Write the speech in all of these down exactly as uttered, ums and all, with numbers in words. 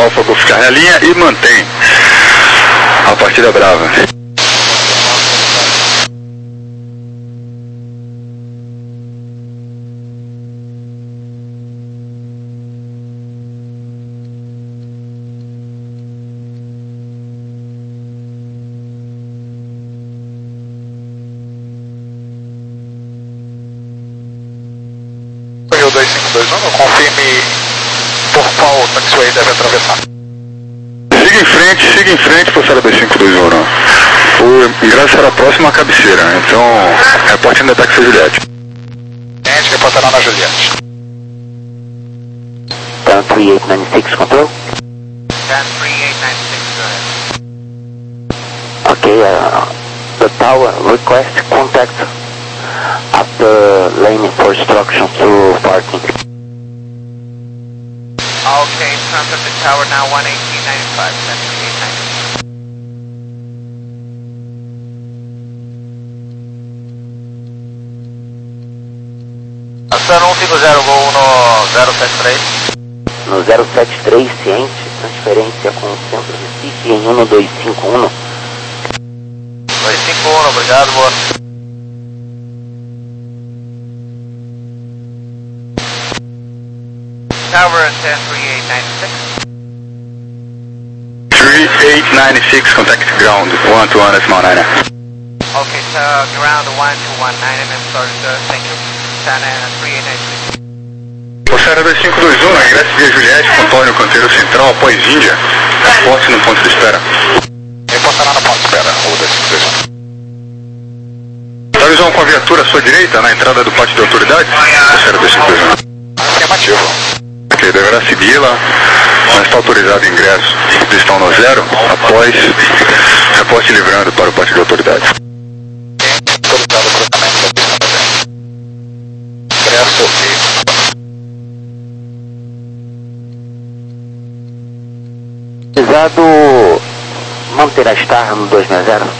Alfa Golf Charlie, a linha e mantém a partida brava. dois cinco dois um, confirme por qual taxiway deve atravessar. Siga em frente, siga em frente, Poçada dois cinco dois um. O ingresso será próximo à cabeceira, então reporte ainda táxi Juliette. Gente, reportará na Juliette. Tan three eight nine six, control? Tan three eight nine six, go ahead. Okay, uh, the tower request contact after lane for instruction to parking. Okay, contact the tower now one eighteen ninety-five, Tan three eight nine six. Ação um cinco zero, voo no zero sete três. No zero sete três, ciente, transferência com o centro Recife em um dois cinco um. dois cinco um, obrigado, boa. Tower Tan three eight nine six. three eight nine six, contact ground, one two one decimal nine. Okay, so ground one two one nine, I'm sorry sir, thank you. Tan three eight nine six. Poçada dois cinco dois um, ingresso via Juliette, com Antônio Canteiro Central, após Índia. Reporte no ponto de espera. Reportará no ponto de espera, o dois cinco dois um. Tá com a viatura à sua direita, na entrada do pátio de autoridades? Poçada dois cinco dois um. Afirmativo. Ok, deverá segui-la, mas está autorizado o ingresso. Pistão no zero, após reporte livrando para o pátio de autoridades. Autorizado o cruzamento da pista no zero. Ingresso e... Precisado manter a Star no dois seis zero.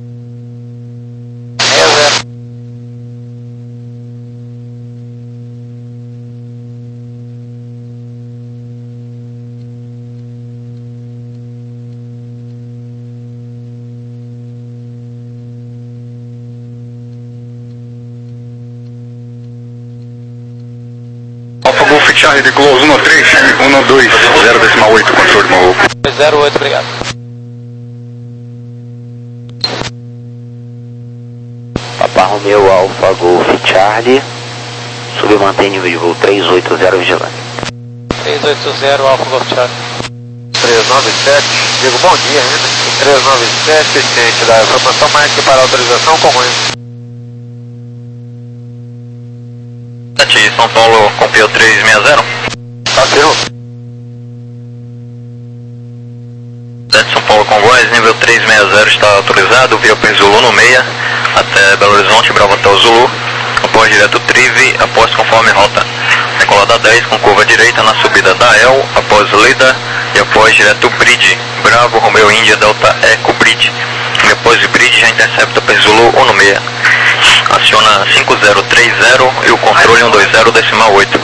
seis zero. Alfa Golf Charlie de Close um três um dois zero decimal oito, controle Morro. zero oito, obrigado. Papa Romeo Alfa Golf Charlie, submantém nível de voo três oito zero vigilante. três oito zero, Alfa Golf Charlie. três nove sete, digo bom dia ainda. três nove sete, ciente da informação, marque para autorização comum. São Paulo, Compio três seis zero. Afirmo. São Paulo Congonhas, nível três seis zero está autorizado, via P Zulu no meia, até Belo Horizonte, Bravo até o Zulu, após direto Trive, após conforme rota. Decolada dez com curva direita na subida da El, após Leda, e após direto Bridge, Bravo, Romeo Índia, Delta Eco Bridge. Depois de Bridge já intercepta P Zulu ou no meia. Aciona cinco zero três zero e o controle um dois zero decimal oito.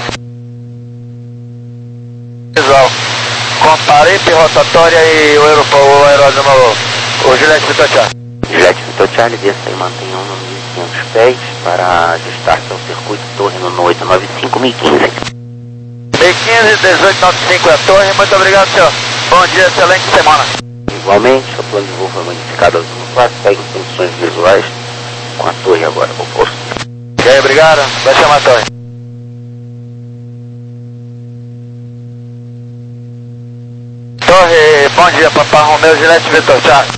Visual. Comparipe, rotatória e o aeroporto, o aeródromo, o Juliette Vitor Charlie. Juliette Vitor Charlie, desça e mantenha um no mil e quinhentos pés para ajustar seu circuito torre no oito nove cinco mil e quinze. mil quinze, dezoito noventa e cinco é a torre, muito obrigado senhor. Bom dia, excelente semana. Igualmente, o plano de voo foi modificado ao quatro, segue condições visuais com a torre agora oposto. E aí, obrigado, vai chamar a torre. Torre, bom dia, Papa Romeo, Juliette Vitor Charlie.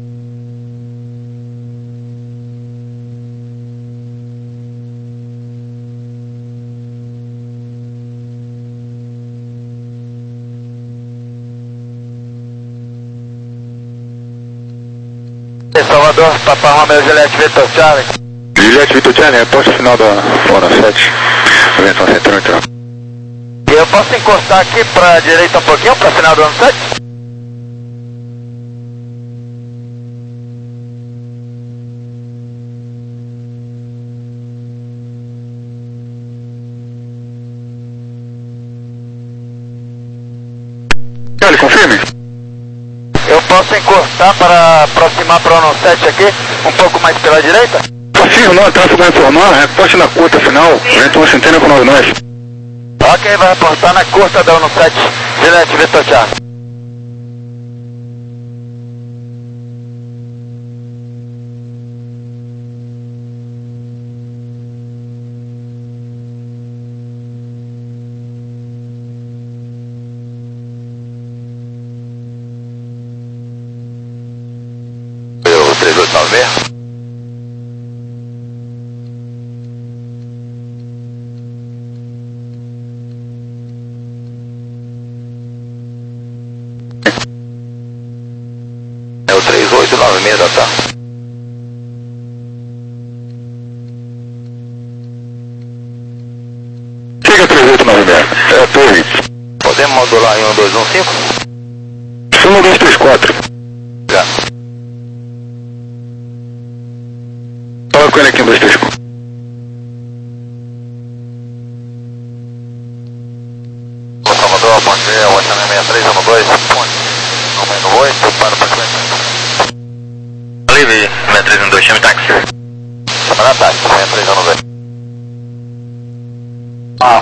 Salvador, Papa Romeo, Juliette Vitor Charlie. Juliette Vitor Charlie, reporte final da Fona sete, aviação central então. E eu posso encostar aqui pra direita um pouquinho, pra final do ano sete? Charlie, confirma. possa encostar para aproximar para o ONU sete aqui, um pouco mais pela direita? Possível não, tráfego vai informar, reporte na curta final, vento uma centena com nove nós. Ok, vai reportar na curta da ONU sete, Juliette Vitor Charlie. três oito nove seis. É o três oito nove seis da T A. Siga três oito nove seis, é a torre. Podemos modular em um dois um cinco? um dois três quatro. Já. Fala com ele aqui um dois três quatro. Salvador, bom dia, Washington sessenta e três um dois, ponte. Número oito, para o frequência. Livre, sessenta e três um dois, chame táxi. Chamada táxi, sessenta e três um dois. Ah.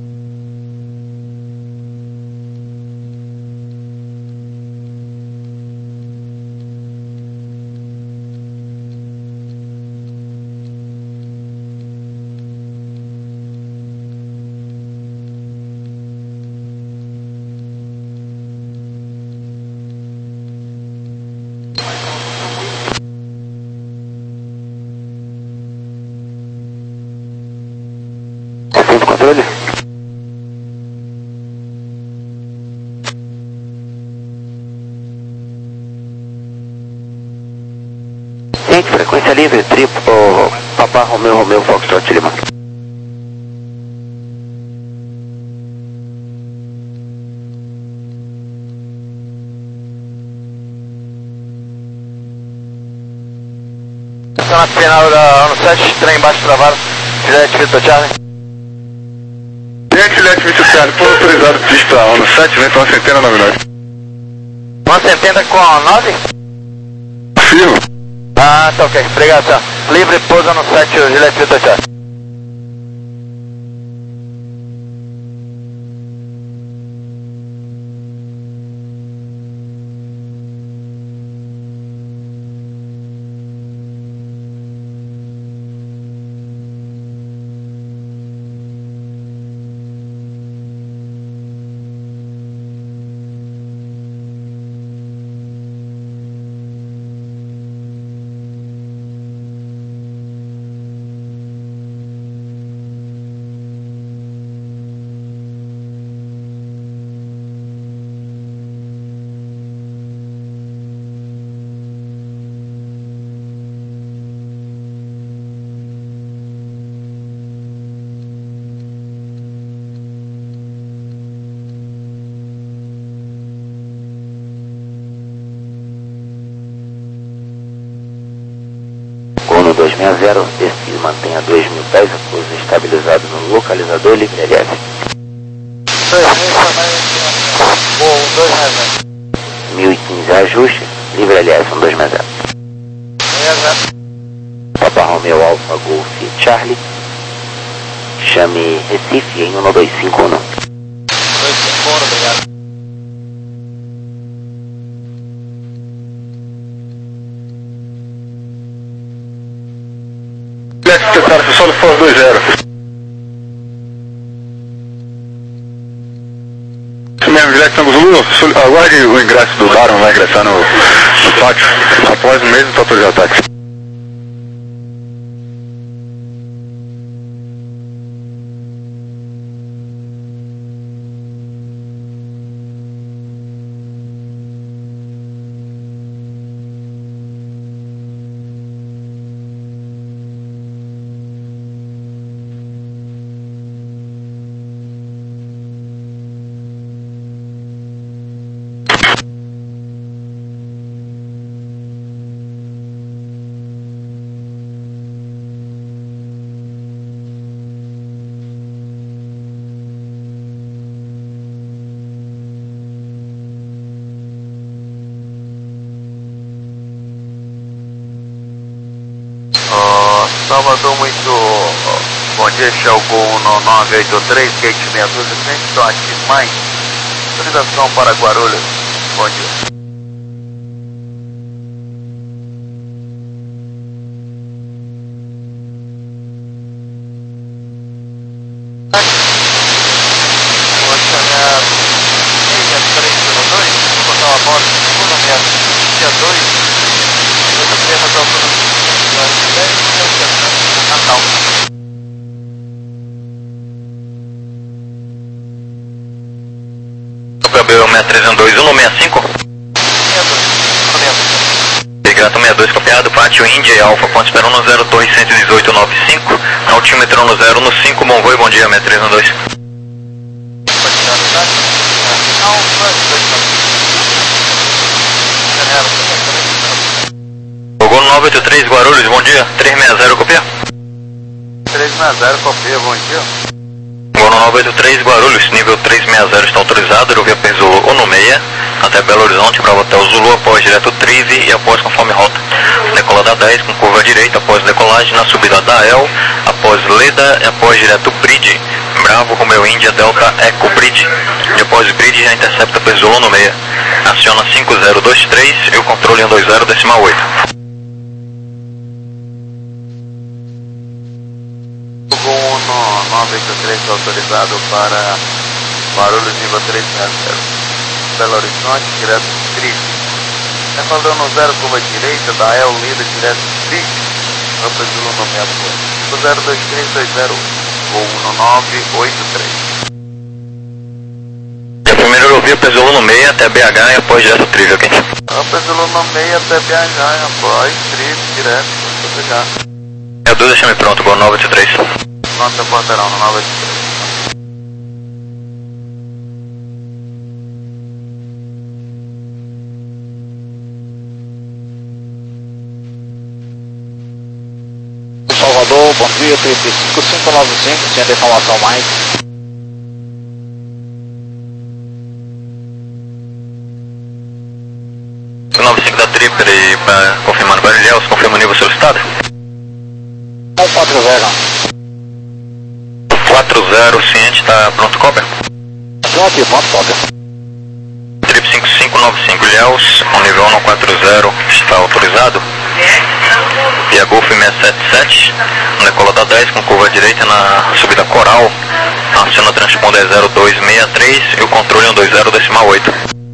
Centro de controle? Gente, frequência livre, triplo, Papa Romeu, Romeu, Foxtrot Lima. Está na final da ONU sete, trem embaixo travado, Juliette Vitor Charlie. Gente, Juliette Vitor Charlie, foi autorizado de pista ONU sete, vento uma centena nove nós. Uma centena com nove? Firme. Ah, tá ok, obrigado, senhor. Livre, pousa no sete, Juliette Vitor Charlie. ONU dois seis zero, desce mantenha dois mil pés, pouso estabilizado no localizador livre L F. mil e quinze ajuste, livre L F um dois seis zero. Papa Romeo Alfa Golf Charlie, chame Recife em um dois cinco um. dois cinco um, obrigado. Juliette Vitor Charlie, solo Force dois zero. Isso mesmo, Juliette Tango Zulu, aguarde o ingresso do Baron, vai ingressar no, no pátio. Após o mês, está autorizado o táxi. Salvador, muito bom dia, este é o Gol no nove oito três, gate meia dúzia, frente, estou aqui mais. Autorização para Guarulhos, bom dia. Gabriel seis três um dois um seis cinco. Grata sessenta e dois copiado, Pátio Índia, Alfa, ponto espera um zero dois um oito nove cinco, altímetro um zero no cinco, bom voo, bom dia, seis três um dois. Gol nove oito três, Guarulhos, bom dia, três seis zero, copia. três seis zero, copia, bom dia. Gol nove oito três, Guarulhos, nível três seis zero está autorizado, aerovia Perzolo um seis, até Belo Horizonte, Bravo Hotel Zulu, após direto Trive e após conforme rota. Decolada dez com curva direita, após decolagem, na subida da El, após Leda e após direto Bridge, Bravo, Romeo Índia, Delta Eco Bridge. Depois Bridge já intercepta Perzolo um seis, aciona cinco zero dois três e o controle um dois zero decimal oito. nove oito três autorizado para Guarulhos, nível três seis zero. Belo Horizonte, direto Trive. Recordando zero, curva direita, da El Lida, direto Trive. Rampa Zulu no meia oito. zero dois três dois zero, voo um nove oito três. Primeiro eu vi Perzolo no seis até B H e após direto Trive, ok? Rampa Zulu no seis até B H e após Trive, direto B H. É dois, deixa-me pronto, gol nove oito três. Pronto, porteirão no nove oito três. Salvador, bom dia, trinta e cinco cinco nove cinco, tinha deformação mais. nove cinco da Tripper para confirmar no Barilhéus, confirma o nível solicitado. um quatro zero. quatro zero, ciente, está pronto, cópia? Estou aqui, pronto, cópia. Trip cinco cinco nove cinco, Ilhéus, o nível um quatro zero está autorizado. Via Golf seis sete sete, decolada dez com curva direita na subida Coral, aciona transponder zero dois seis três e o controle um dois zero decimal oito.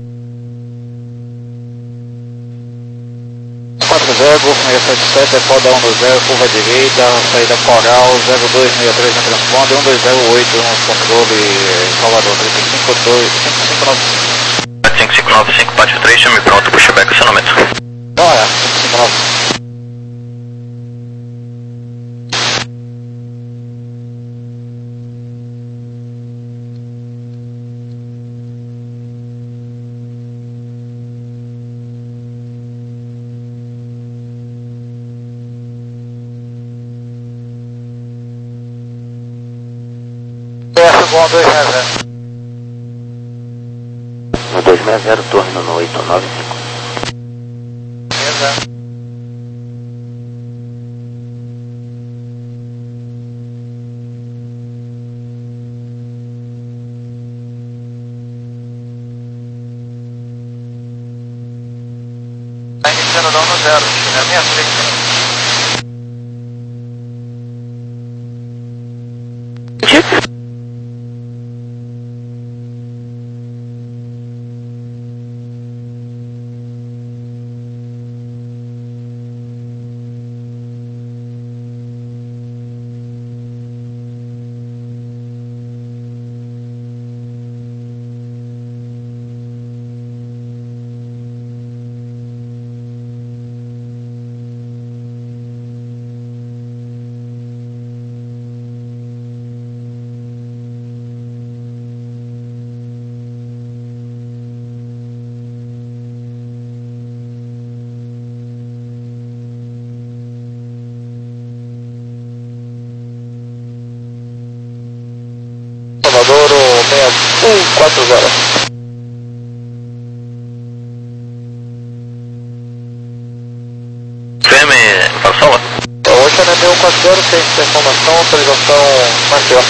quatro zero, Golf seis sete sete, decoda um dois zero, curva direita, saída Coral, zero dois seis três no transponder, um dois zero oito no controle Salvador, trinta e cinco dois cinco cinco nove cinco. cinco cinco nove cinco, Pátio três, chame pronto, pushback, acionamento. Olha, cinco cinco nove cinco. Bom, dois seis zero. No dois seis zero, torno no oito nove cinco. Beleza. Está iniciando da um no zero, é minha frente. Salvador seis um quatro zero. Firme, para Salva. Ocean é meu um quatro zero, tem informação, autorização Maceió.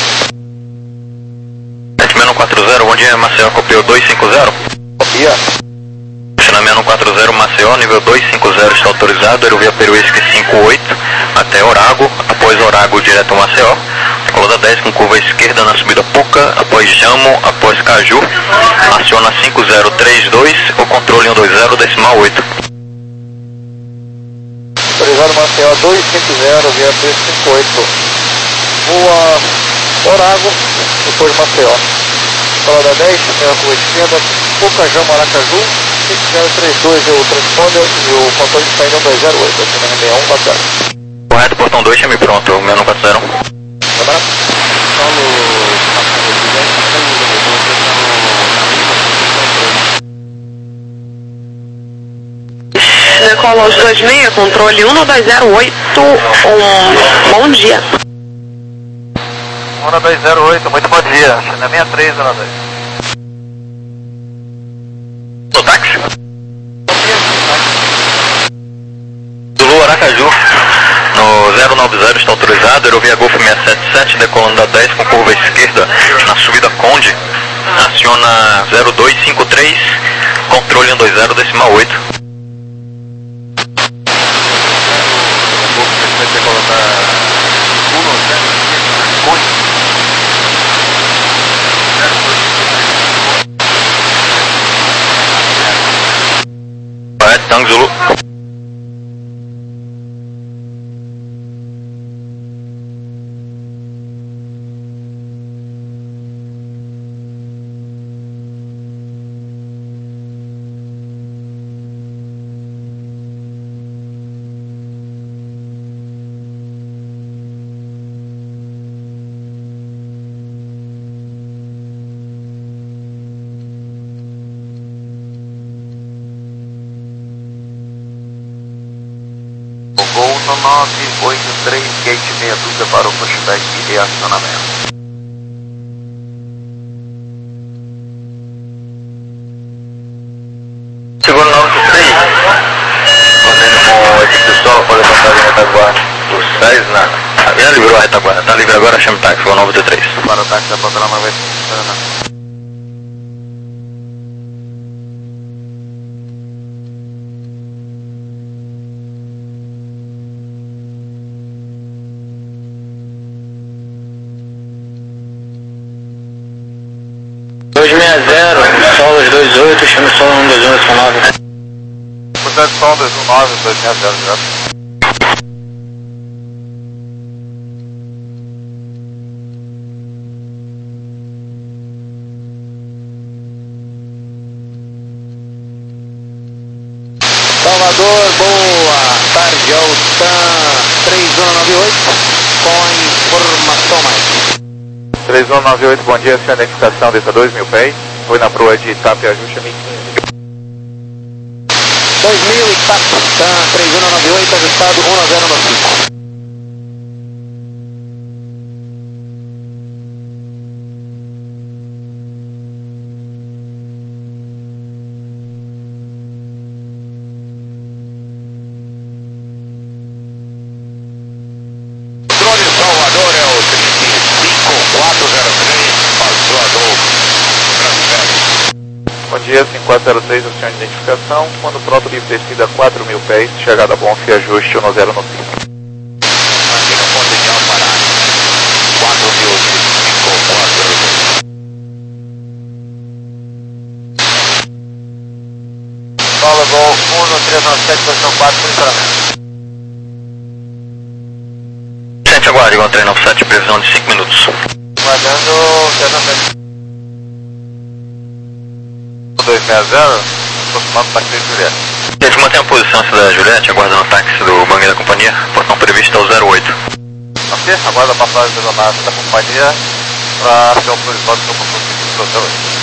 sete seis um quatro zero, bom dia, Maceió, copiou dois cinco zero. Copia. Seis um quatro zero, Maceió, nível dois cinco zero está autorizado, aerovia Peruísque cinco oito, até Orago, após Orago direto Maceió. Coluna dez com curva esquerda na subida Puca, após Jamo, após Caju, aciona cinco zero três dois, o controle um dois zero, decimal oito. Autorizado Maceió dois cinco zero, via dois cinco oito. Voa Orago, depois Maceió. Coluna dez, primeira curva esquerda, Puca, Jamo, Aracaju, cinco zero três dois é o transponder e o controle está indo um dois zero oito, acima de seis um quatro zero. Correto, portão dois, chame pronto, seis um quatro zero. Decolou os dois seis, controle um dois zero oito, um bom dia. um dois zero oito, muito bom dia, China sessenta e três zero dois. No táxi? Zulu Aracaju, no zero nove zero está autorizado, aerovia Golf seiscentos e setenta e sete, decolando da dez com curva esquerda na subida Conde, aciona zero dois cinco três, controle um dois zero, decimal oito. Correto, Tango Zulu. Gol no nove oito três, gate meia dúzia para o pushback e acionamento. Seguro nove três, contendo com a equipe do Sol, pode levantar a retaguarda do Cessna. Já livrou a retaguarda, está livre agora, chame táxi, seguro nove três. Para o táxi da programa vai funcionar. dois seis zero, solos dois oito, chame solo um dois um nove. Portanto, só um dois um nove, dois seis zero, já. Salvador, boa tarde, Altan três um nove oito, com informação mais. três um nove oito, bom dia, sua identificação dessa dois mil pés, foi na proa de Itapiaju, chame quinze. dois mil Itapitan, três um nove oito, ajustado um zero nove cinco. Drone Salvador é o trinta e cinco quatro zero três, passou a Golfo. Bom dia, cinco quatro zero três, opção de identificação, quando pronto, livre descida quatro mil pés, chegada bom, fio ajuste um zero nove cinco. Aqui no ponto de Alpará, quatro mil cinco quatro zero dois. Fala, Gol um três nove sete, posição quatro, funcionamento. Gente, aguarde, igual três nove sete, previsão de cinco minutos. Guardando dois seis zero, aproximando o táxi de Juliette. Gente, mantém a posição da Juliette, aguardando o táxi do banco da companhia, portão previsto é o zero oito. Ok, aguarda a passagem da massa da companhia para ser autorizado pelo controle do zero oito.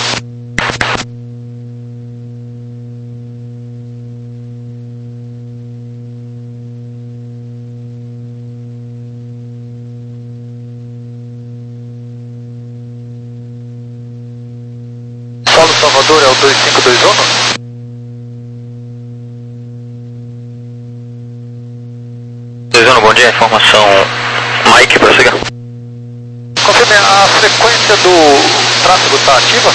Solo Salvador é o dois cinco dois um? dois um, bom bom dia, informação Mike, prossiga. Confirme, a frequência do tráfego está ativa?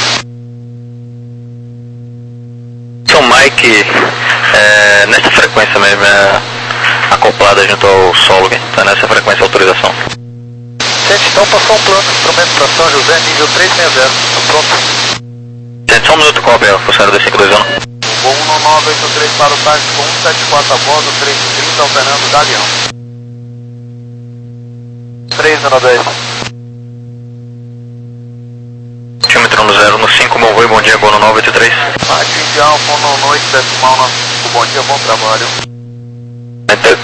São Mike, é, nessa frequência mesmo, é, acoplada junto ao solo, está nessa frequência de autorização. Gente, então passou um plano, instrumento para São José, nível três seis zero, tô pronto. Gente, só um minuto, cobre, Forçado D cinco dois um. um um nove oito três para o táxi com um sete quatro a bordo, três trinta, alternando Galeão. três zero dois. Tímetro no zero no cinco, bom voo, bom dia, bom no nove oito três. Rádio Indial, no noite, decimal no cinco, bom dia, bom trabalho. Enter.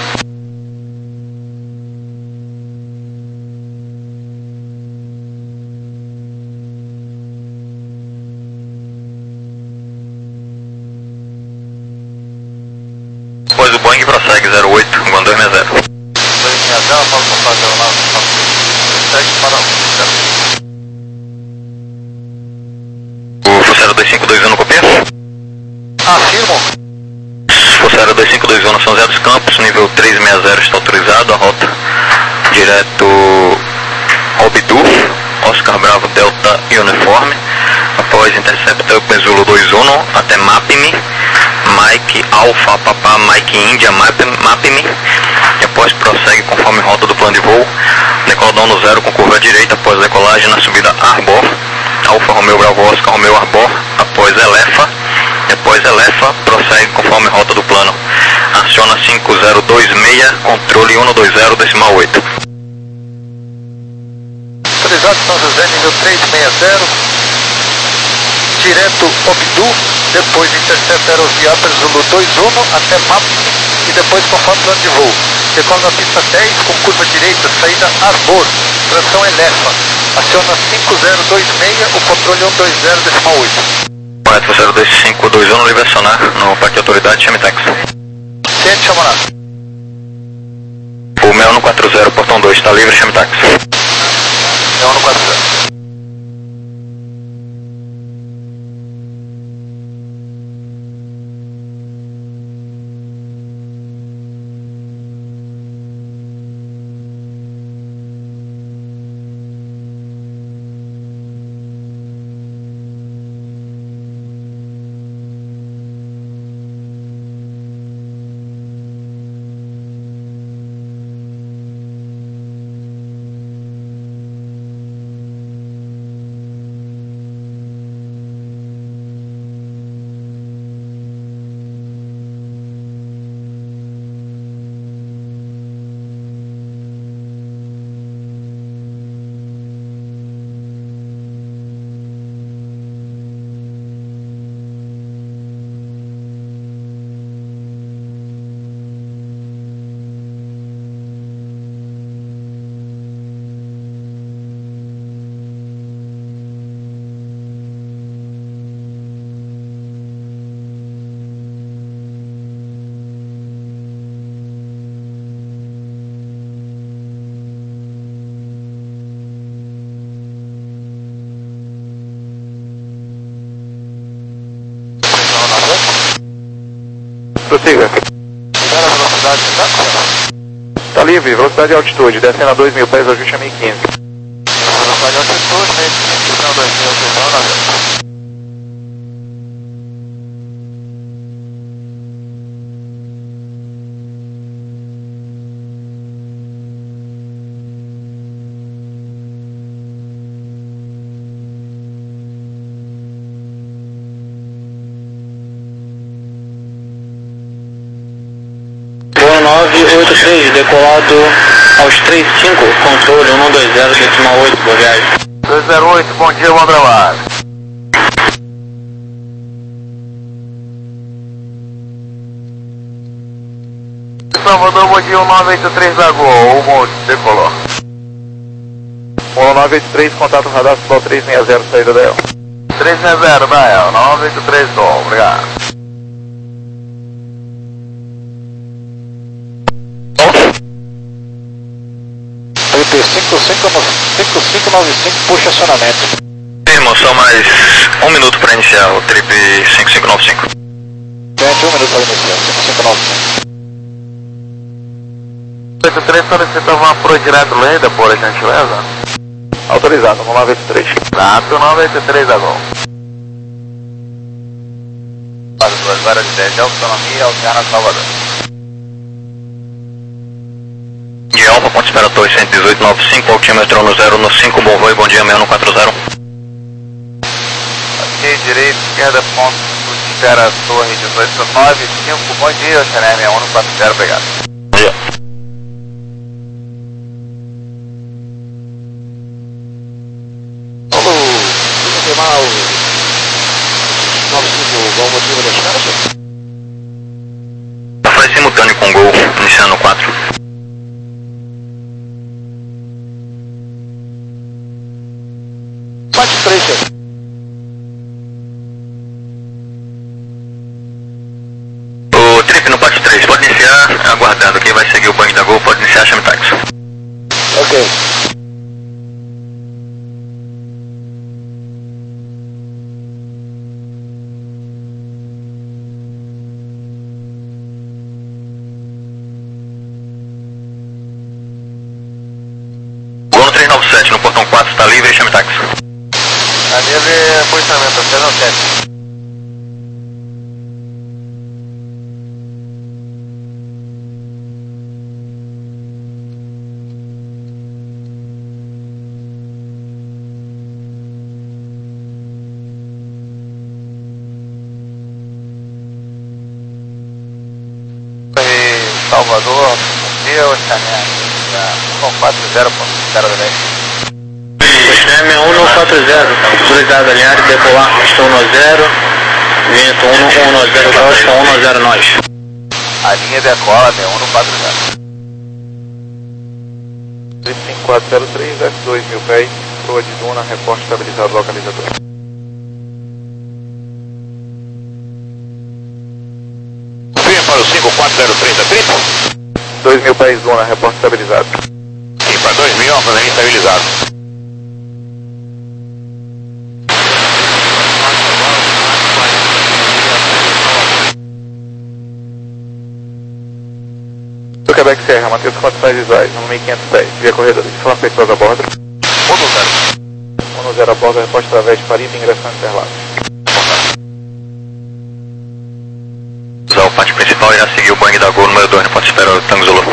Depois o Boeing prossegue zero oito, Guan dois seis zero. dois seis zero, pode comprar zero nove, segue para O Forçado dois cinco dois um no copia? afirmo. Forçado dois cinco dois um no São José dos Campos, nível três seis zero está autorizado, a rota direto Obdu, Oscar Bravo Delta e Uniforme, após intercepta o Zulu dois um até Mapime, Mike Alpha Papa Mike India Mapime, e após prossegue conforme rota do plano de voo, decoladão no zero com curva à direita após decolagem na subida Arbor, Alfa Romeo Bravo Oscar Romeo Arbor, após Elefa, depois Elefa, prossegue conforme rota do plano. Aciona cinco zero dois seis, controle um dois zero decimal oito. Autorizado São José, nível três seis zero, direto Obdu, depois intercepta aeroviária Zulu dois um até Map e depois conforme plano de voo. Decola na pista dez com curva direita, saída Arbor, tração Elefa. Aciona cinco zero dois seis, o controle um dois zero decimal oito. Correto, Forçado dois cinco dois um, livre acionar no parque de autoridade, chame táxi. Ciente, chamará. O seis um quatro zero, portão dois, está livre, chame táxi. É um quatro zero. Prossiga. Libera a velocidade, tá? Está livre, velocidade e altitude, descendo a dois mil pés, ajuste a mil e quinze. Velocidade e altitude, meio que não, dois mil, não, nada. nove oito três, decolado aos três cinco, controle um dois zero decimal oito, boa viagem. dois zero oito, bom dia, bom trabalho. Salvador, bom dia, um nove oito três da Gol, o monte, decolou. um nove oito três, contato radar, três seis zero, saída da E L. três seis zero, da E L, nove oito três Gol, obrigado. cinco cinco nove cinco, puxa acionamento. Irmão, só mais um minuto para iniciar o trip cinco cinco nove cinco. Gente, um minuto para iniciar, cinco cinco nove cinco. oito três solicita uma pro direto lenda, por gentileza. Autorizado, vamos lá, vinte e três. Nato nove oito três a gol. Quase duas horas e dez de autonomia, alterna Salvador. De Alfa, ponto espera torre cento e dezoito, nove cinco, altímetro no zero no cinco, bom voo e bom dia, seis um quatro zero. Ok, direito, esquerda, ponto, espera torre dezoito nove cinco, bom dia, Oceané seis um quatro zero, obrigado. Bom dia. Vamos confirmar o nove cinco, qual o motivo da espera? Faz simultâneo com Gol, iniciando quatro. Bate três, chefe. O trip no Pátio três, pode iniciar, aguardando. Quem vai seguir o banho da Gol pode iniciar, chame táxi. Ok. Gol no trezentos e noventa e sete, no portão quatro, está livre, chame táxi. A livre, posicionamento trezentos e noventa e sete. Salvador, dia, Oceané, um quatro zero, ponto zero dez. Oceané um quatro zero, autorizado alinhar e decolar, estou no zero, vento um um zero dois, um zero nós. A linha decola, seis um quatro zero. cinco quatro zero três, F dois mil pés, proa de Duna, reporte estabilizado localizador. Firme para o cinco quatro zero três, a trip. dois mil pés, Duna, reporte estabilizado. Sim, para dois mil, fazendo estabilizado. Do Quebec Serra, manter as condições visuais, no mil e quinhentos pés, via corredor, são afeitos a bordo. um zero a bordo, reporte através de Parida, ingressão Interlagos. O pátio principal irá seguir o banho da Gol número dois, no ponto espera Tango Zulu.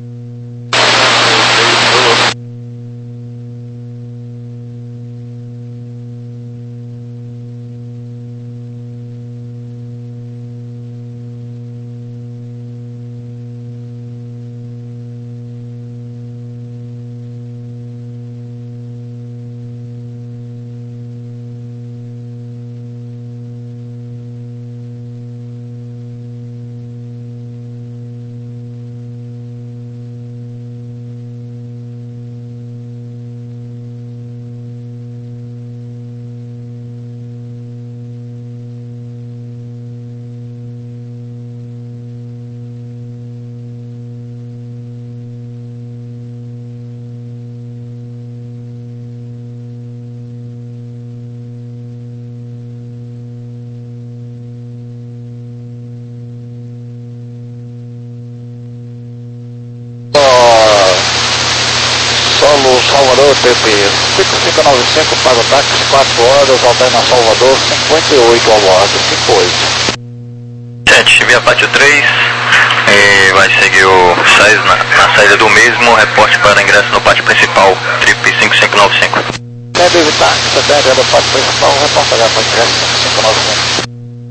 Solo Salvador, T P cinco cinco nove cinco, paga o táxi, quatro horas, alterna Salvador, cinquenta e oito a bordo, cinco oito. sete, via Pátio três, e vai seguir o sais na, na saída do mesmo, reporte para ingresso no pátio principal, trip cinco cinco nove cinco. Quer evitar que você tenha do pátio principal, reporta para ingresso cinco cinco nove cinco.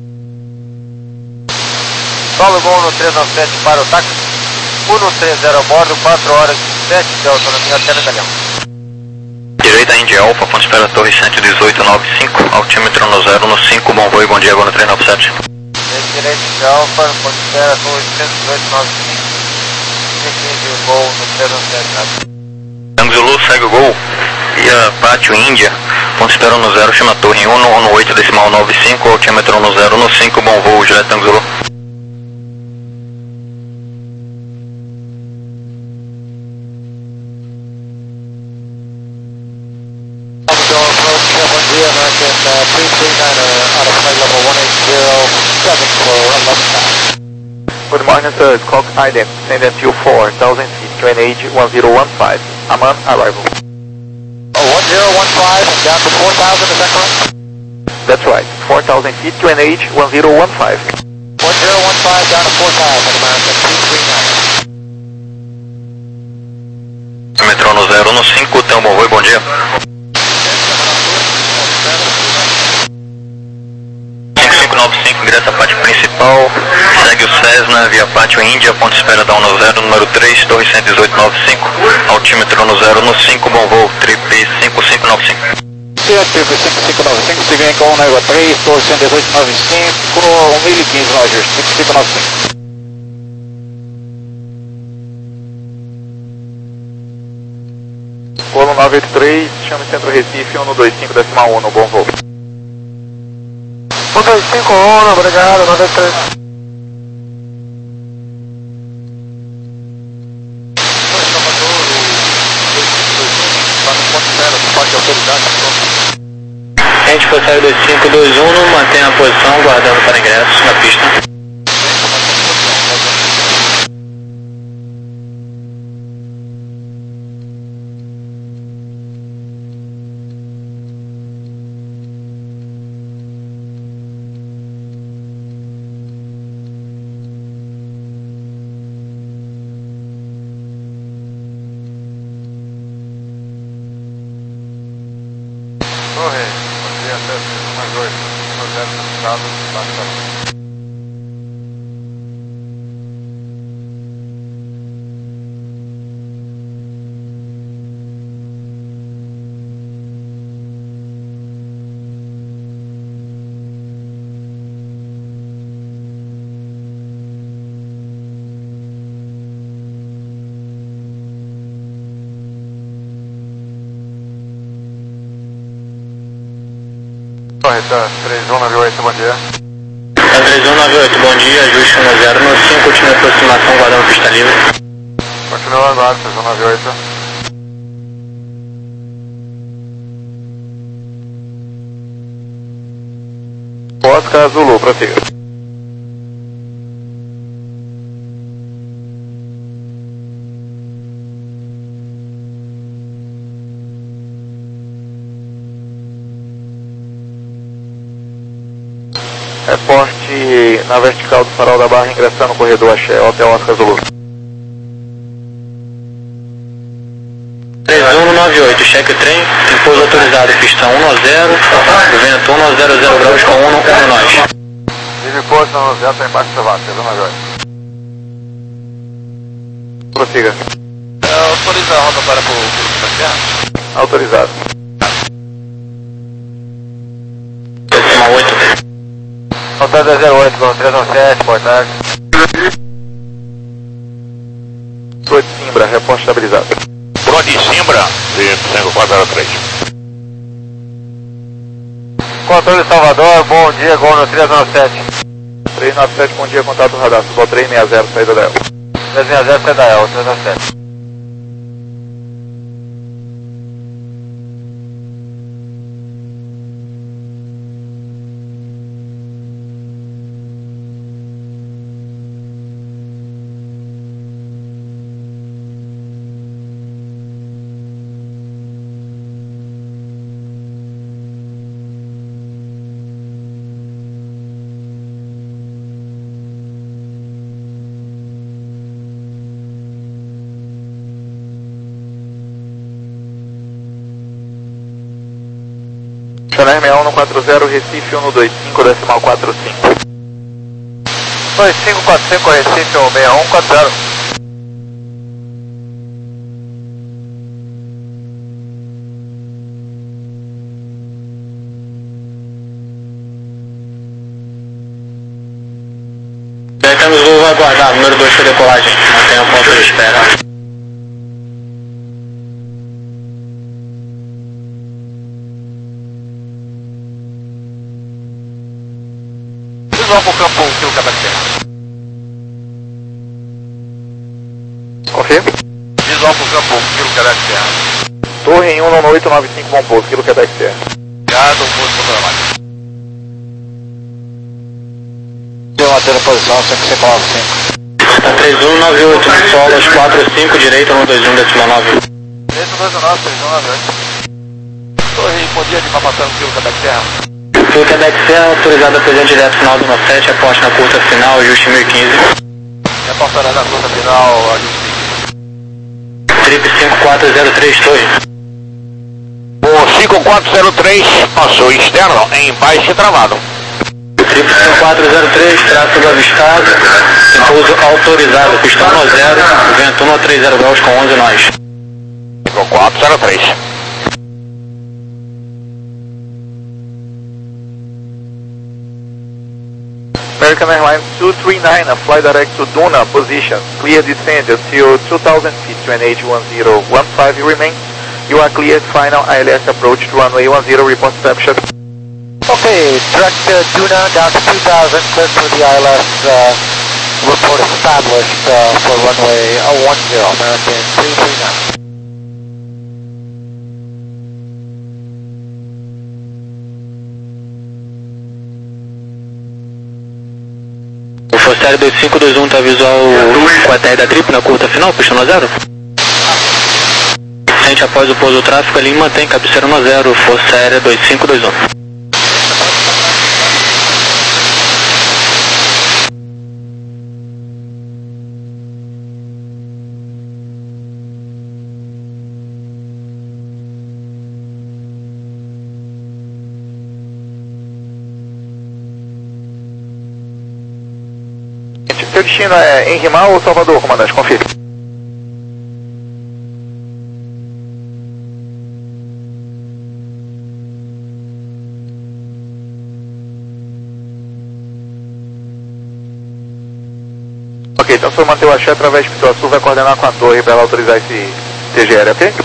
Solo Gol no trezentos e noventa e sete para o táxi, um três zero a bordo, quatro horas e sete de autonomia, Antena Italiano. Direita Indy Alfa, ponto espera torre cento e dezoito, nove cinco, altímetro no zero no cinco, bom voo e bom dia, Gol no trezentos e noventa e sete. Direita de Alfa, ponto espera torre cento e dezoito, nove cinco, seguindo Gol no trezentos e noventa e sete. Tango Zulu segue o Gol, via Pátio Índia, ponto espera no zero, chama torre um no oito, decimal nove cinco, altímetro no zero no cinco, bom voo, Juliette Tango Zulu. Bom dia, American uh, three three nine uh, out of flight level one eight zero seven for eleven nine. Good morning, sir. It's call Idem, send until four thousand feet to N H one zero one five. Aman, arrival. Oh, one zero one five and down to four thousand, is that correct? That's right, four thousand feet to N H one zero one five. one zero one five down to four thousand, American two three nine. Metrô no zero no cinco, Telmo Rui, bom dia. cinco cinco nove cinco, ingressa a parte principal, segue o Cessna, via Pátio Índia, ponto de espera da um no zero, número três, torre cento e dezoito nove cinco, altímetro no zero no cinco, bom voo, trip cinco cinco nove cinco. Trip cinco cinco nove cinco, seguindo com o número três, torre cento e dezoito nove cinco, um mil e quinze no ajuste, cinco cinco nove cinco. Polo nove oito três, chame Centro Recife, um dois cinco decimal um, bom voo. um dois cinco um, obrigado, nove oito três. Gente, Passageiro dois cinco dois um, mantém a posição, guardando para ingressos na pista. Torre, bom dia, até mais oito, projeto cidade, basta. Torre, tá, três um nove oito, bom dia. Tá, três um nove oito, bom dia, ajuste um zero no cinco, continua aproximação, guardando pista livre. Continua agora, três um nove oito. Oscar Zulu, prossiga. Reporte na vertical do farol da barra, ingressando no corredor Axé, Hotel Oscar Zulu. três um nove oito, cheque o trem, tem pouso autorizado, pista um no zero, vento um no zero zero graus com um no um nós. Livre posto no zero, tá embaixo do seu vaso, três um nove oito. Prossiga. É, autoriza a rota para o Curso da Terra? Autorizado. Decimal oito. Hotel dois zero oito, com três um sete, boa tarde. Flor de Simbra, reporte estabilizado. Flor de Simbra, cinco quatro zero três. Controle Salvador, bom dia, gol no três nove sete. três nove sete, bom dia, contato radar, Subol três seis zero, saída da E L. três seis zero, saída da E L, três nove sete. Chanel sessenta e um no quatro zero, Recife um no dois cinco, decimal quatro cinco. dois cinco quatro cinco, Recife um seis um quatro zero. Temos o voo aguardar, número dois para decolagem, mantenha o ponto de espera. Visual pro campo um, quilo cada terra. Confirme. Visual pro campo um, quilo cada terra. Torre em um nove oito nove cinco, bom pouso, quilo Quebec Terra. Obrigado, posto do trabalho. Deu uma posição, cinco cinco nove cinco. Tá três um nove oito, no solo, aos quatro cinco, direita, um dois um, decimal nove. três um dois nove, três um nove oito. Torre, bom dia, de uma passando pelo Quebec Serra. Pelo Quebec Serra, autorizado a presente direto final do nove sete, aposte na curta final, ajuste mil e quinze. Reportará na curta final, ajuste mil e quinze. Trip cinco quatro zero três, torre. O cinco quatro zero três passou externo em baixa travado. Trip cinco quatro zero três, tráfego avistado, pouso autorizado, pistão no zero, vento um a trinta graus com onze nós. cinco quatro zero três. American Airlines two three nine, a fly direct to Duna, position, clear descent until two thousand feet to N H one zero one five remains. You are cleared, final I L S approach to runway one zero, report reception. Okay, direct uh, Duna down to two thousand, clear for the I L S, uh, report established uh, for runway uh, one zero, American three three nine. O Force dois cinco dois um tá visual com a T R da Trip na curta final, pistão no zero. Sente após o pouso do tráfego ali, mantém cabeceira no zero, Força Aérea dois cinco dois um. Seu destino é em Rimal ou Salvador, comandante? Confirme. Ok, então se for manter o axé através de Pituaçu, vai coordenar com a torre para ela autorizar esse T G R, ok?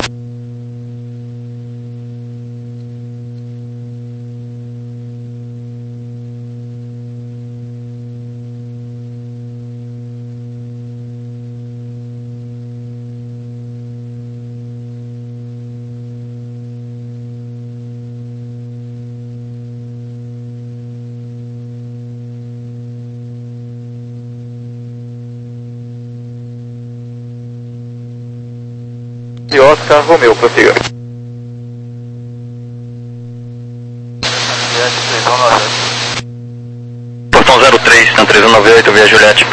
E Oscar Romeu, prossiga. Portão zero três, na três um nove oito, via Juliette.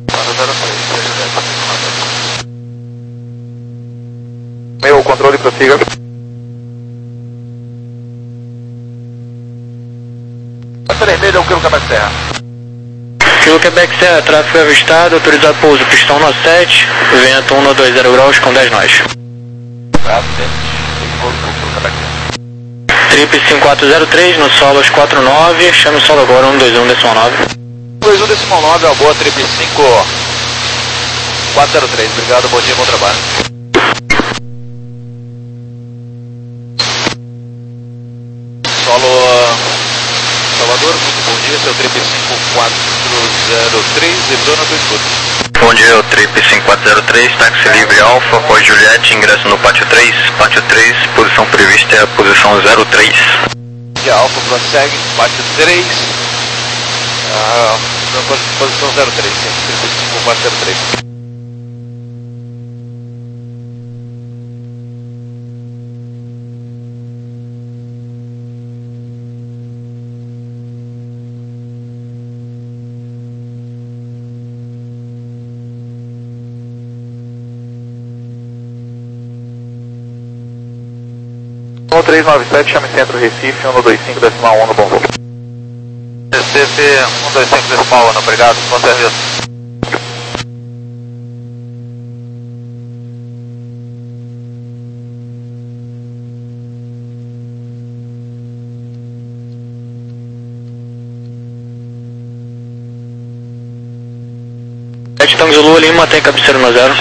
Meu controle, prossiga. Vermelho, eu quero Quebec Serra. Kilo Quebec Serra, tráfego avistado, autorizado pouso, pistão no sete, vento um a dois zero graus com dez nós. Trip cinco quatro zero três, no solo aos quatro nove, chame o solo agora um dois um decimal nove. dois um decimal nove, uma boa, Trip cinco quatro zero três, obrigado, bom dia, bom trabalho. Solo Salvador, muito bom dia, seu Trip cinco quatro zero três, lembrou na tua escuta. Bom dia, o Trip cinco quatro zero três, táxi livre Alfa, após Juliette, ingresso no pátio três, pátio três, posição prevista é a posição zero três. Dia Alfa prossegue, pátio três, ah, posição zero três, sim, Trip cinco quatro zero três. um três nove sete, chame centro Recife, um dois cinco decimal um no bom voo. Recife, um dois cinco decimal um, obrigado, bom serviço. sete Tango Zulu ali, mantém cabeceira no zero.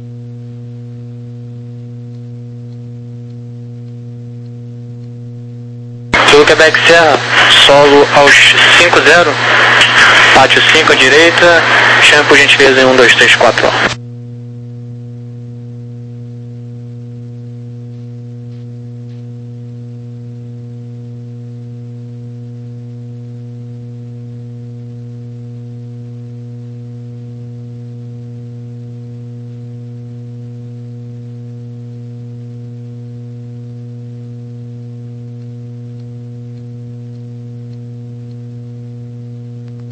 Kilo Quebec Serra, solo aos cinco zero, pátio cinco à direita, chame por gentileza em um dois três quatro.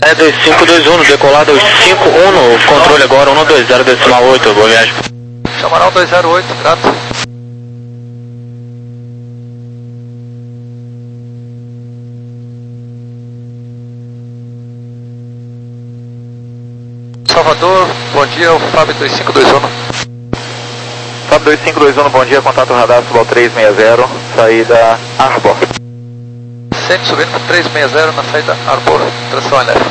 É dois cinco dois um, decolado cinco um, controle agora um dois zero decimal oito, boa viagem. Chamarão dois zero oito, grato. Salvador, bom dia, o Fábio dois cinco dois um. Fábio dois cinco dois um, bom dia, contato radar Sul três seis zero, saída Arbor. Sempre subindo para três seis zero na saída Arbor, tração elétrica.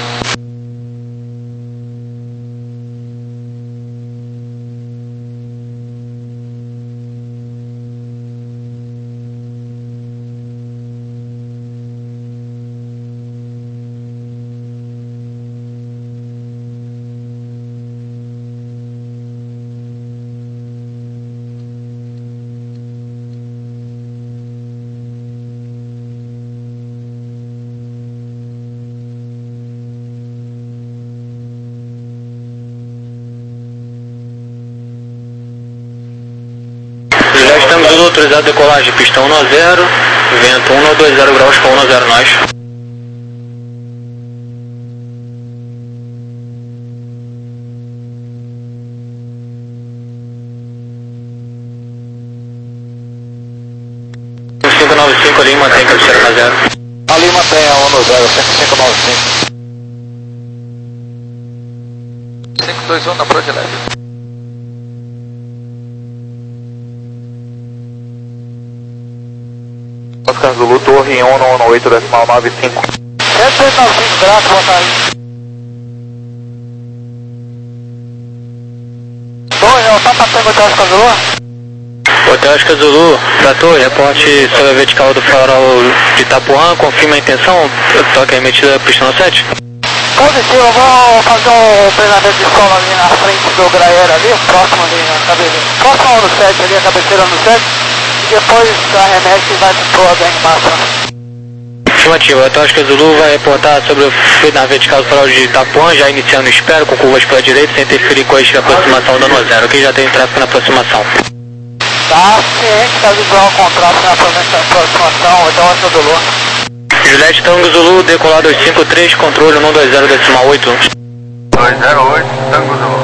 Já estamos autorizado a decolagem, pistão um a zero, vento um dois zero graus com um a zero nós. cinco nove cinco ali, mantém cabeceira na zero. Ali mantém a um zero, cinco nove cinco. cinco dois um na proa de leve. Oscar Zulu, torre um um oito decimal nove cinco. sete seis nove cinco, grato, boa tarde. Torre, é o Tapa Tango Hotel Oscar Zulu? Hotel Oscar Zulu, pra torre, reporte sobre a vertical do farol de Itapuã, confirma a intenção, toque emitida pistão sete. Positivo, eu vou fazer um treinamento de solo ali na frente do Graera ali, próximo ali na cabeceira. Próximo ao no sete ali, a cabeceira no sete. E depois arremete e vai pro proa da animação. Afirmativo, então acho que o Zulu vai reportar sobre o fluido na vertical do farol de Itapuã, já iniciando o espero com curvas pela direita, sem interferir com a eixo de aproximação dando a zero, ok? Já tem tráfego na aproximação. Tá ciente, tá visual o contrato na aproximação, então acho que o Zulu. Juliette Tango Zulu, decolar dois cinco três, controle um dois zero decimal oito. dois zero oito, Tango Zulu.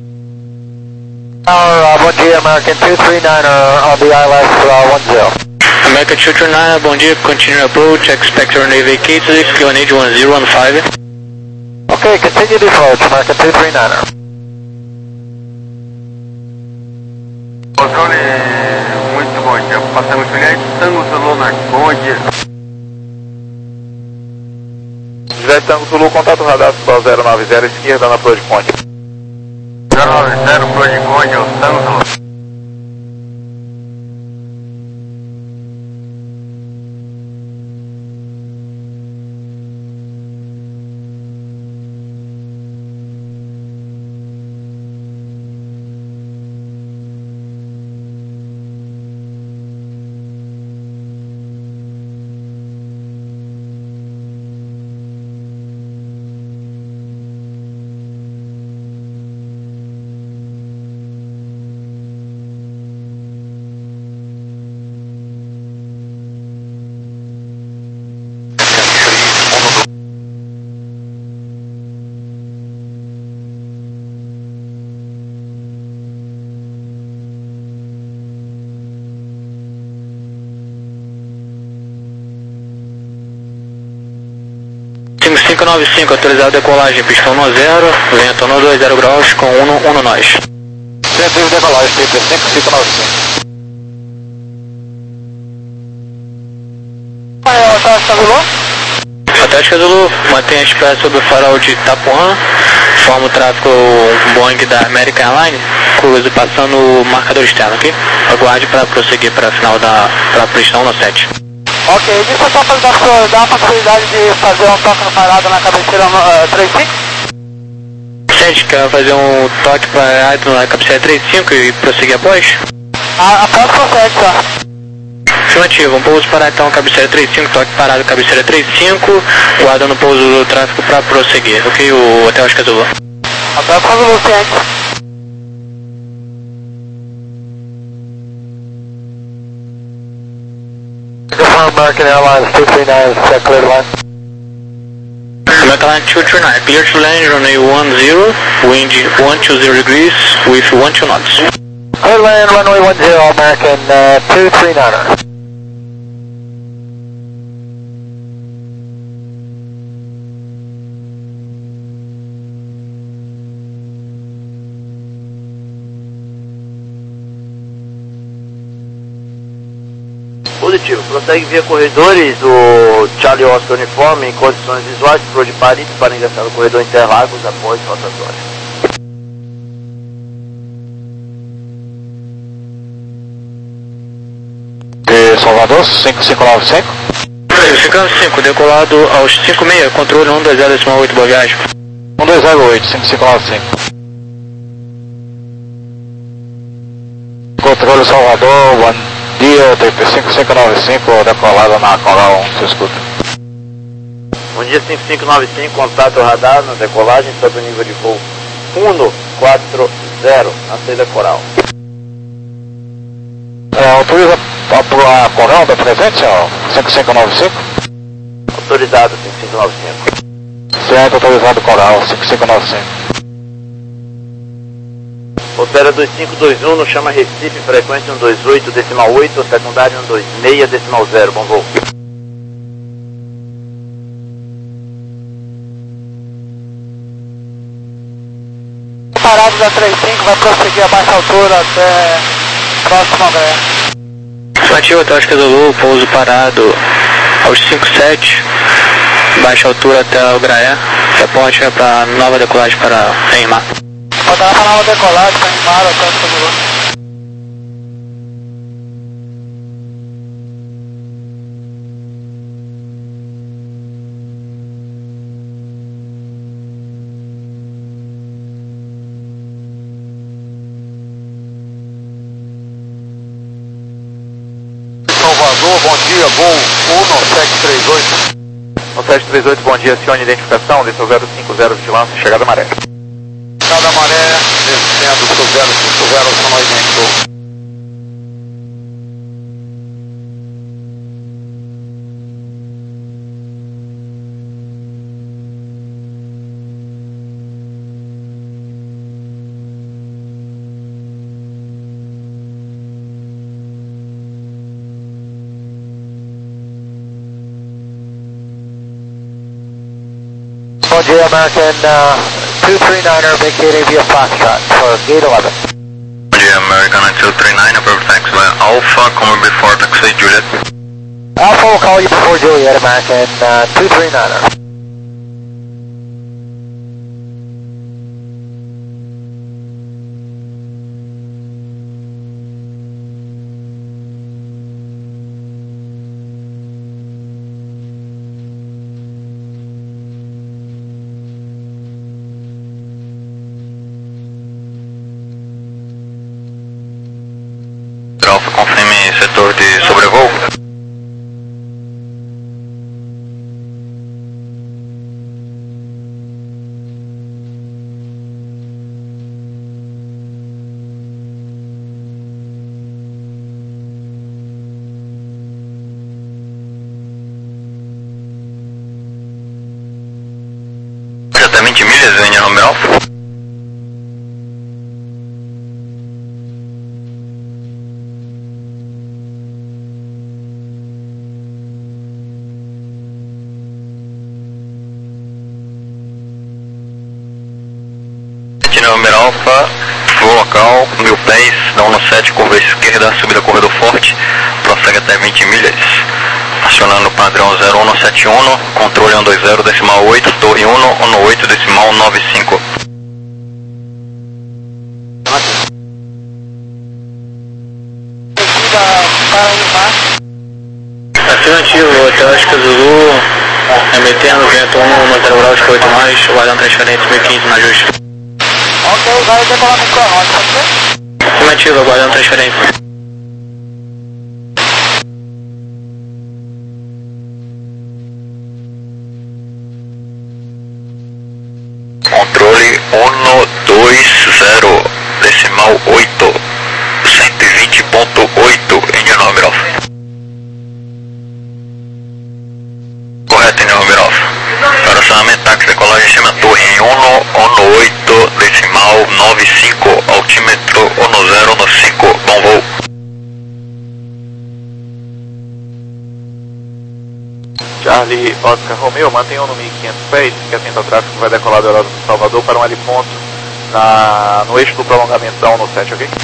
Uh, bom dia, American two three nine on the I L S uh, one zero. American two three nine, bom dia, continue approach, expect your navy vacated, Q N H one zero one five. Ok, continue the approach, American two three nine. Controle, muito bom dia, passamos Juliette, Tango Zulu na Conde. Juliette Tango Zulu, contato radar Sul zero nove zero, esquerda na Proa de Conde. zero nove zero, Proa de Conde, o Tango Zulu. cinco nove cinco, autorizado a decolagem, pistão um zero, vento um dois zero graus com um um nós. Centro de decolagem, cinco cinco nove cinco. É, Hotel Oscar Zulu? Hotel Oscar Zulu, mantém a espera sobre o farol de Itapuã, forma o tráfego Boeing da American Airlines, cruze passando o marcador externo, ok? Aguarde para prosseguir para a final da para pistão no sete. Ok, deixa eu só fazer dar, dar a possibilidade de fazer um toque no parado na cabeceira uh, três cinco? sete, quer fazer um toque para na cabeceira três cinco e prosseguir após? A, após o sete só. Afirmativo, um pouso para então cabeceira três cinco, toque parado cabeceira três cinco, guardando o pouso do tráfego para prosseguir, ok? O Hotel Oscar Zulu. Hotel Oscar Zulu, ciente. American Airlines two three nine, set clear line. American Line two three nine, clear to land runway one zero, wind one two zero degrees with one two knots. Clear to land runway one zero, American uh, two three niner. Positivo, prossegue via corredores, o Charlie Oscar uniforme em condições visuais para de Paris para ingressar no corredor Interlagos após rotatória. De Salvador, cinco cinco nove cinco. cinco nove cinco, decolado aos cinco seis, controle um dois zero decimal oito, boa viagem. um dois zero oito, cinco cinco nove cinco. Controle Salvador, bom dia, T P cinco cinco nove cinco, decolada na Coral um, se escuta. Bom dia cinco cinco nove cinco, contato radar na decolagem sobre o nível de voo um quatro zero, na saída Coral. É, autoriza a, a Coral da presente, ó, cinco cinco nove cinco? Autorizado cinco cinco nove cinco. Certo, autorizado Coral, cinco cinco nove cinco. Opera dois cinco dois um no chama Recife, frequência um dois oito decimal oito, secundário um dois seis decimal zero, bom voo. Parado da trinta e cinco, vai prosseguir a baixa altura até próximo André. Afirmativa, Tática Zulu, pouso parado aos cinco sete, baixa altura até o Graé, reporte é para nova decolagem para Neymar. Pode dar para nova decolagem, para Neymar, até o Zulu. Salvador, bom dia, voo um sete três oito. um sete três oito, bom dia, acione identificação, desceu zero cinco zero, vigilância, chegada maré. Chegada maré, descendo, sou zero cinco zero, sono idêntico. Bom dia, American uh, two three niner, vacating via Foxtrot for gate eleven. Bom dia, American two three nine, approach taxi by Alpha, come before taxi Juliet. Alpha will call you before Juliet, American uh, two three niner. Alpha, confirme setor de sobrevoo. Já está vinte milhas, venha número Alpha. Número Alfa, voo local, mil pés, dá um sete, curva esquerda, subida corredor forte, prossegue até vinte milhas, acionando o padrão zero um sete um, controle um dois zero decimal oito, torre um um oito decimal nove cinco. Afirmativo, Tática Zulu, emetendo vento um, zero graus, oito mais, guardando transferência mil e quinze na ajuste. Ok, vai decolar no Cronos, pode ser? Afirmativo, aguardando transferência. Controle um dois zero decimal oito, cento e vinte ponto oito, Indian Number Alpha. Correto, Indian Number Alpha. Para acionamento táxi nove cinco, altímetro um zero um cinco, bom voo. Charlie Oscar Romeo, mantenham no mil e quinhentos pés, que atenta ao tráfego que vai decolar do aeródromo de Salvador para um heliponto na, no eixo do prolongamento da um sete, ok?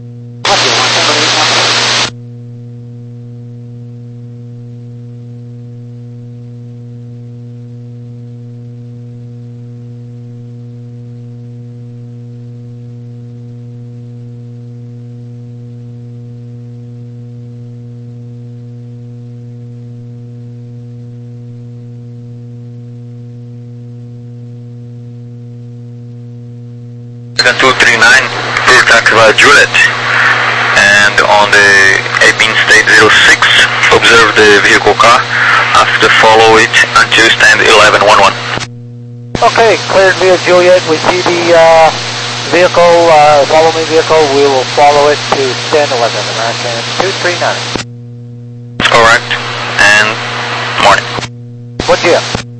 two three nine, full taxi via Juliet, and on the Abin state zero six, observe the vehicle car, after follow it until stand eleven one one. Okay, cleared via Juliet, we see the uh, vehicle, uh, follow me vehicle, we will follow it to stand eleven, American two three nine. Correct, and morning. Bom dia.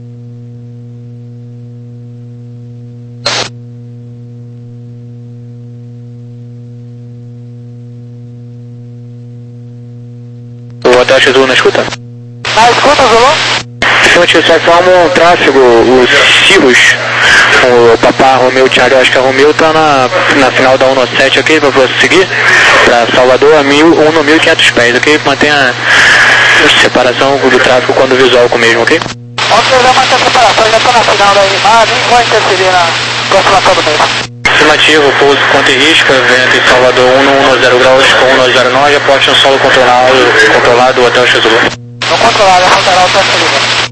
O Hotel Zulu na escuta? Na escuta, Zulu? Fonte, só forma um tráfego, os Cirrus, o Papá Romeu, Charlie Oscar Romeu, tá na, na final da um sete aqui, para prosseguir, para Salvador, a mil, um no mil e quinhentos pés, ok? Mantenha a separação do tráfego quando visual com o mesmo, ok? Ok, já mantém a separação, já tô na final da Rimar, nem vou interferir na aproximação do meio. Afirmativo, pouso conta e risca, vento em Salvador um no zero graus com um no zero nove, aporte no solo controlado, controlado do Hotel Zulu. Não controlado, é frontal alto, é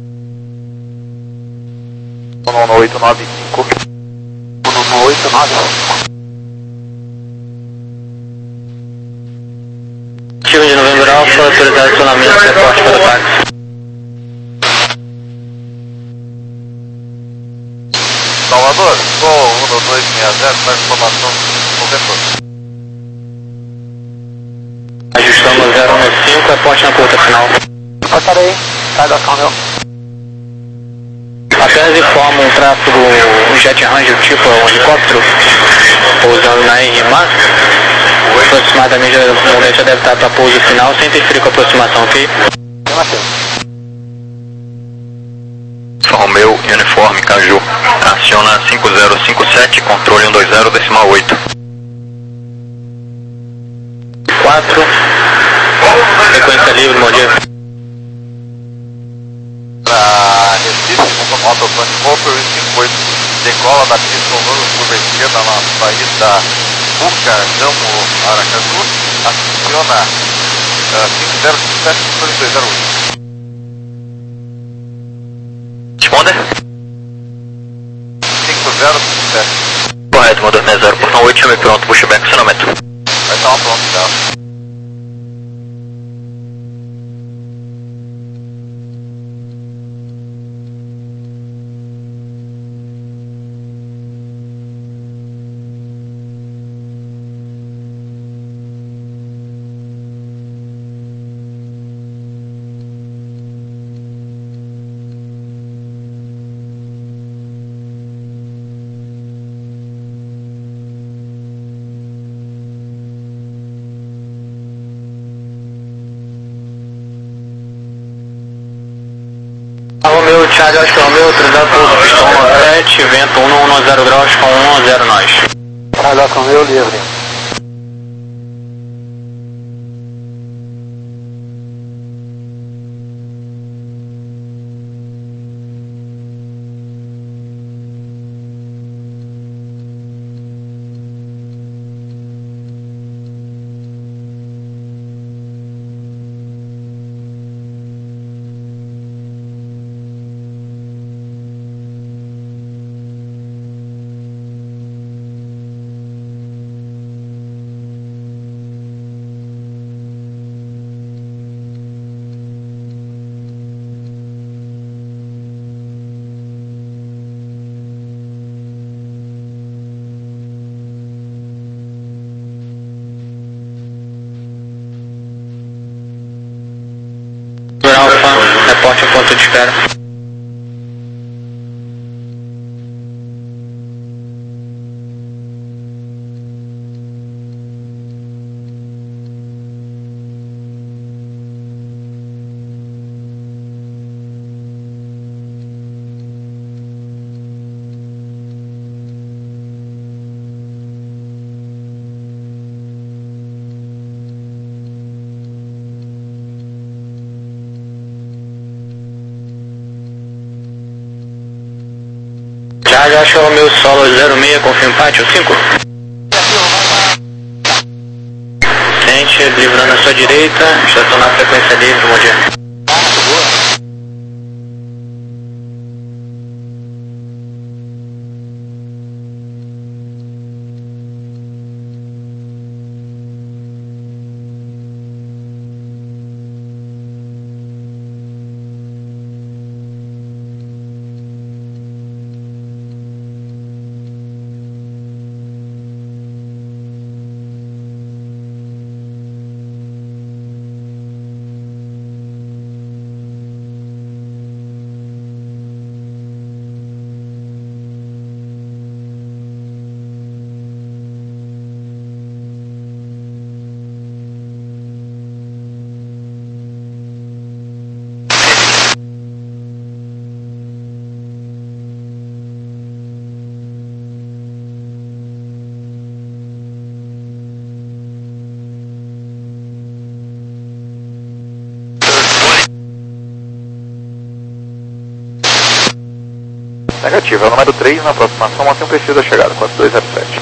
um um oito nove cinco. um um oito nove cinco. Ativo de Novembro Alfa, autorizado acionamento, reporte para o táxi. Salvador, sou um dois seis zero, faz informação do corretor. Ajustamos zero um cinco, reporte na porta final. Reportarei, sai da ação, meu. Apenas informa um tráfego, um jet ranger tipo um helicóptero, pousando na R M A. Aproximadamente, o momento já deve estar para pouso final, sem interferir com a aproximação, ok? Romeu, uniforme, Caju. Aciona cinco zero cinco sete, controle um dois zero, decimal oito. quatro. Frequência livre, bom dia. Para Recife, com moto Tony Cooper e cinco oito. Decola da pista Honoro curva esquerda na saída Buca, Gamo, Aracaju. Aciona uh, cinco zero cinco sete, controle dois zero oito. Responder? cinco zero cinco sete. Correto, motor sessenta zero, portão oito, chame pronto, pushback, acionamento. Vai estar pronto já. Romeu, Charlie Oscar Romeu, autorizado pouso pistão sete, vento um no zero graus com um no zero nós. Charlie Oscar Romeu, livre. Alfa, reporte em ponto de espera. Acho o meu solo zero seis, confirma pátio cinco. Sente, livrando a sua direita, estação na frequência livre, bom dia. Negativo, é o número três na aproximação, mantém o perfil da chegada, quatro dois zero sete.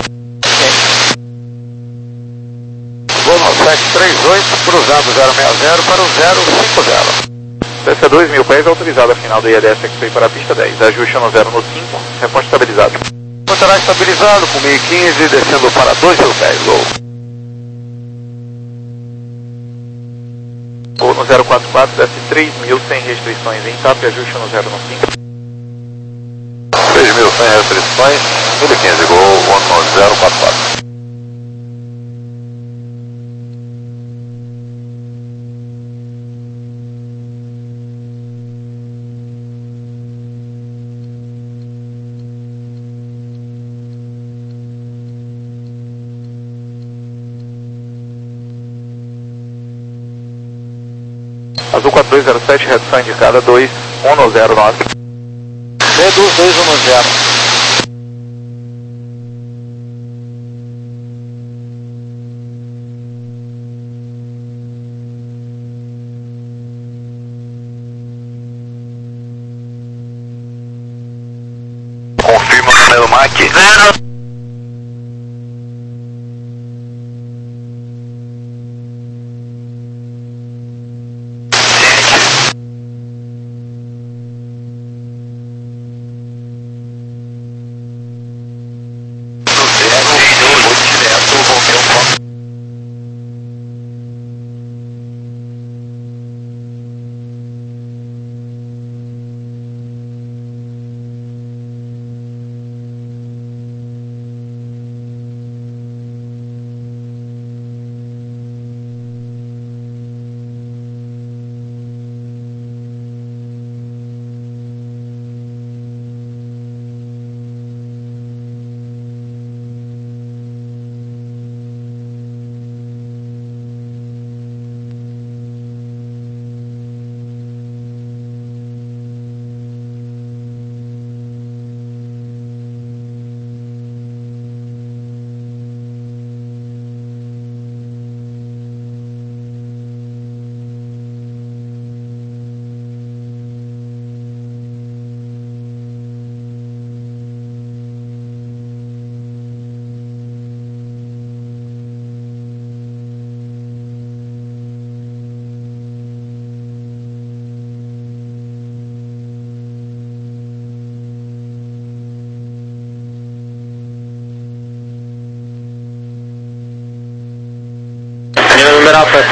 Vou no sete três oito, cruzado zero seis zero para o zero cinco zero. C C dois mil pés, autorizado a final do I E D S X-Ray para a pista dez. Ajuste no zero no cinco, reposte estabilizado. Será estabilizado com mil e quinze, descendo para dois mil pés, gol. Vou no zero quatro quatro, desce três mil sem restrições em TAP, ajuste no zero no cinco. três mil sem restrições, mil e quinze, gol, um zero quatro quatro. Azul quatro dois zero sete, redução indicada dois um zero nove. Reduz dois um zero. Confirma o número M A C. Zero. Numeral foi